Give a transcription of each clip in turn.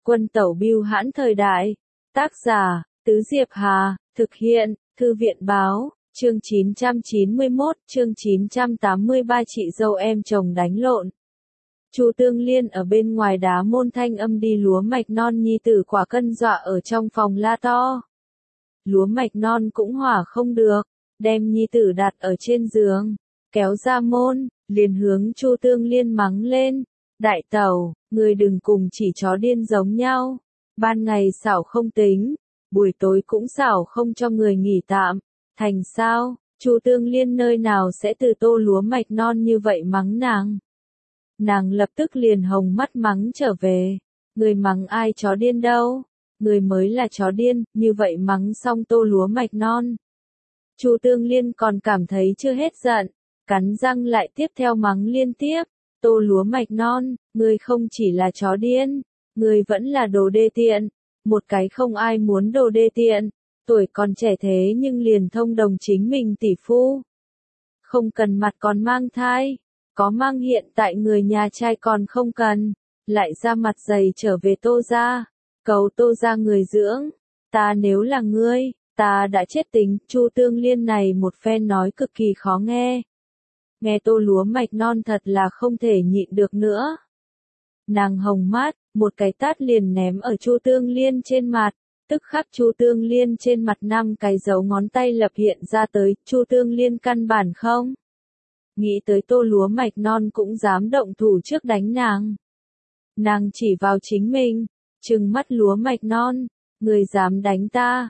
Quân tẩu bưu hãn thời đại. Tác giả, Tứ Diệp Hà, thực hiện, Thư viện báo, chương 991, chương 983 chị dâu em chồng đánh lộn. Chu Tương Liên ở bên ngoài đá môn thanh âm đi lúa mạch non nhi tử quả cân dọa ở trong phòng la to. Lúa mạch non cũng hỏa không được, đem nhi tử đặt ở trên giường, kéo ra môn, liền hướng Chu Tương Liên mắng lên. Đại tẩu, người đừng cùng chỉ chó điên giống nhau. Ban ngày xảo không tính, buổi tối cũng xảo không cho người nghỉ tạm. Thành sao, Chu Tương Liên nơi nào sẽ từ tô lúa mạch non như vậy mắng nàng. Nàng lập tức liền hồng mắt mắng trở về. Người mắng ai chó điên đâu, người mới là chó điên, như vậy mắng xong tô lúa mạch non. Chu Tương Liên còn cảm thấy chưa hết giận, cắn răng lại tiếp theo mắng liên tiếp. Tô lúa mạch non, ngươi không chỉ là chó điên, ngươi vẫn là đồ đê tiện, một cái không ai muốn đồ đê tiện, tuổi còn trẻ thế nhưng liền thông đồng chính mình tỷ phu. Không cần mặt còn mang thai, có mang hiện tại người nhà trai còn không cần, lại ra mặt dày trở về Tô gia, cầu Tô gia người dưỡng, ta nếu là ngươi, ta đã chết tính. Chu Tương Liên này một phen nói cực kỳ khó nghe. Nghe tô lúa mạch non thật là không thể nhịn được nữa. Nàng hồng mắt, một cái tát liền ném ở Chu Tương Liên trên mặt, tức khắc Chu Tương Liên trên mặt 5 cái dấu ngón tay lập hiện ra tới. Chu Tương Liên căn bản không nghĩ tới tô lúa mạch non cũng dám động thủ trước đánh nàng. Nàng chỉ vào chính mình, trừng mắt lúa mạch non, người dám đánh ta,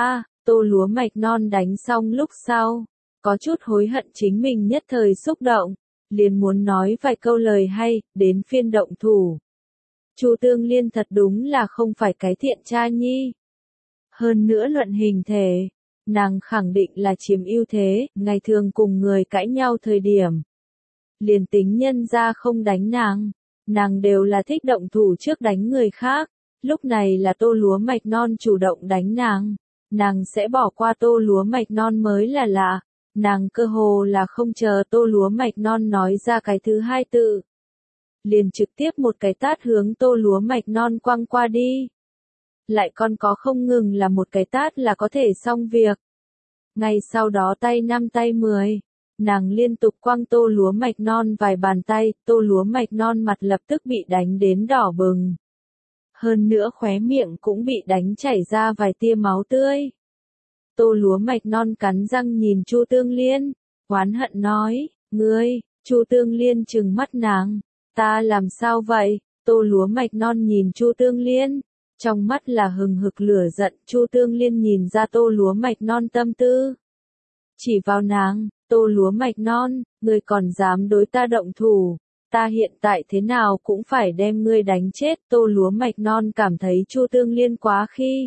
tô lúa mạch non đánh xong lúc sau. Có chút hối hận chính mình nhất thời xúc động, liền muốn nói vài câu lời hay, đến phiên động thủ. Chu Tương Liên thật đúng là không phải cái thiện cha nhi. Hơn nữa luận hình thể, nàng khẳng định là chiếm ưu thế, ngày thường cùng người cãi nhau thời điểm. Liền tính nhân ra không đánh nàng đều là thích động thủ trước đánh người khác, lúc này là tô lúa mạch non chủ động đánh nàng sẽ bỏ qua tô lúa mạch non mới là lạ. Nàng cơ hồ là không chờ tô lúa mạch non nói ra cái thứ hai tự. Liền trực tiếp một cái tát hướng tô lúa mạch non quăng qua đi. Lại còn có không ngừng là một cái tát là có thể xong việc. Ngay sau đó tay 5 tay 10, nàng liên tục quăng tô lúa mạch non vài bàn tay, tô lúa mạch non mặt lập tức bị đánh đến đỏ bừng. Hơn nữa khóe miệng cũng bị đánh chảy ra vài tia máu tươi. Tô lúa mạch non cắn răng nhìn Chu Tương Liên, oán hận nói, ngươi. Chu Tương Liên trừng mắt nàng, ta làm sao vậy? Tô lúa mạch non nhìn Chu Tương Liên, trong mắt là hừng hực lửa giận. Chu Tương Liên nhìn ra tô lúa mạch non tâm tư, chỉ vào nàng, tô lúa mạch non, ngươi còn dám đối ta động thủ, ta hiện tại thế nào cũng phải đem ngươi đánh chết. Tô lúa mạch non cảm thấy Chu Tương Liên quá khi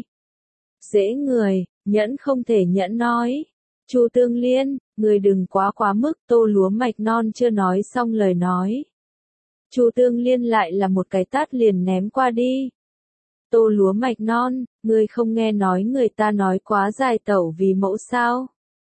dễ người, nhẫn không thể nhẫn nói. Chu Tương Liên, người đừng quá mức. Tô lúa mạch non chưa nói xong lời nói, Chu Tương Liên lại là một cái tát liền ném qua đi. Tô lúa mạch non, ngươi không nghe nói người ta nói quá dài tẩu vì mẫu sao?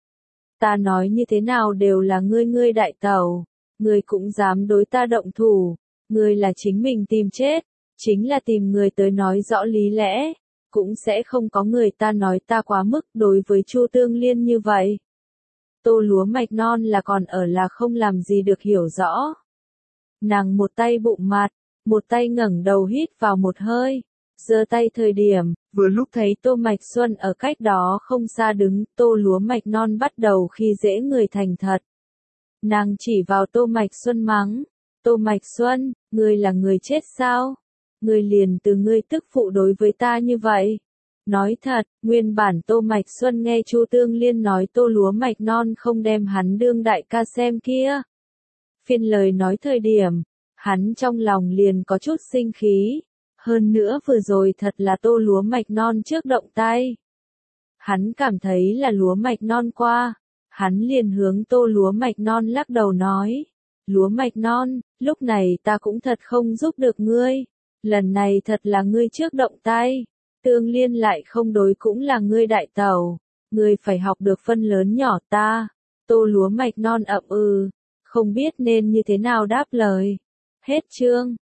Ta nói như thế nào đều là ngươi đại tẩu, ngươi cũng dám đối ta động thủ, ngươi là chính mình tìm chết, chính là tìm người tới nói rõ lý lẽ. Cũng sẽ không có người ta nói ta quá mức. Đối với Chu Tương Liên như vậy, tô lúa mạch non là còn ở là không làm gì được hiểu rõ. Nàng một tay bụng mặt, một tay ngẩng đầu hít vào một hơi, giơ tay thời điểm, vừa lúc thấy Tô Mạch Xuân ở cách đó không xa đứng. Tô lúa mạch non bắt đầu khi dễ người thành thật. Nàng chỉ vào Tô Mạch Xuân mắng, Tô Mạch Xuân, ngươi là người chết sao? Ngươi liền từ ngươi tức phụ đối với ta như vậy. Nói thật, nguyên bản Tô Mạch Xuân nghe Chu Tương Liên nói tô lúa mạch non không đem hắn đương đại ca xem kia. Phiên lời nói thời điểm, hắn trong lòng liền có chút sinh khí. Hơn nữa vừa rồi thật là tô lúa mạch non trước động tay. Hắn cảm thấy là lúa mạch non qua. Hắn liền hướng tô lúa mạch non lắc đầu nói. Lúa mạch non, lúc này ta cũng thật không giúp được ngươi. Lần này thật là ngươi trước động tay, Tương Liên lại không đối cũng là ngươi đại tẩu, ngươi phải học được phân lớn nhỏ ta. Tô lúa mạch non ậm không biết nên như thế nào đáp lời. Hết chương.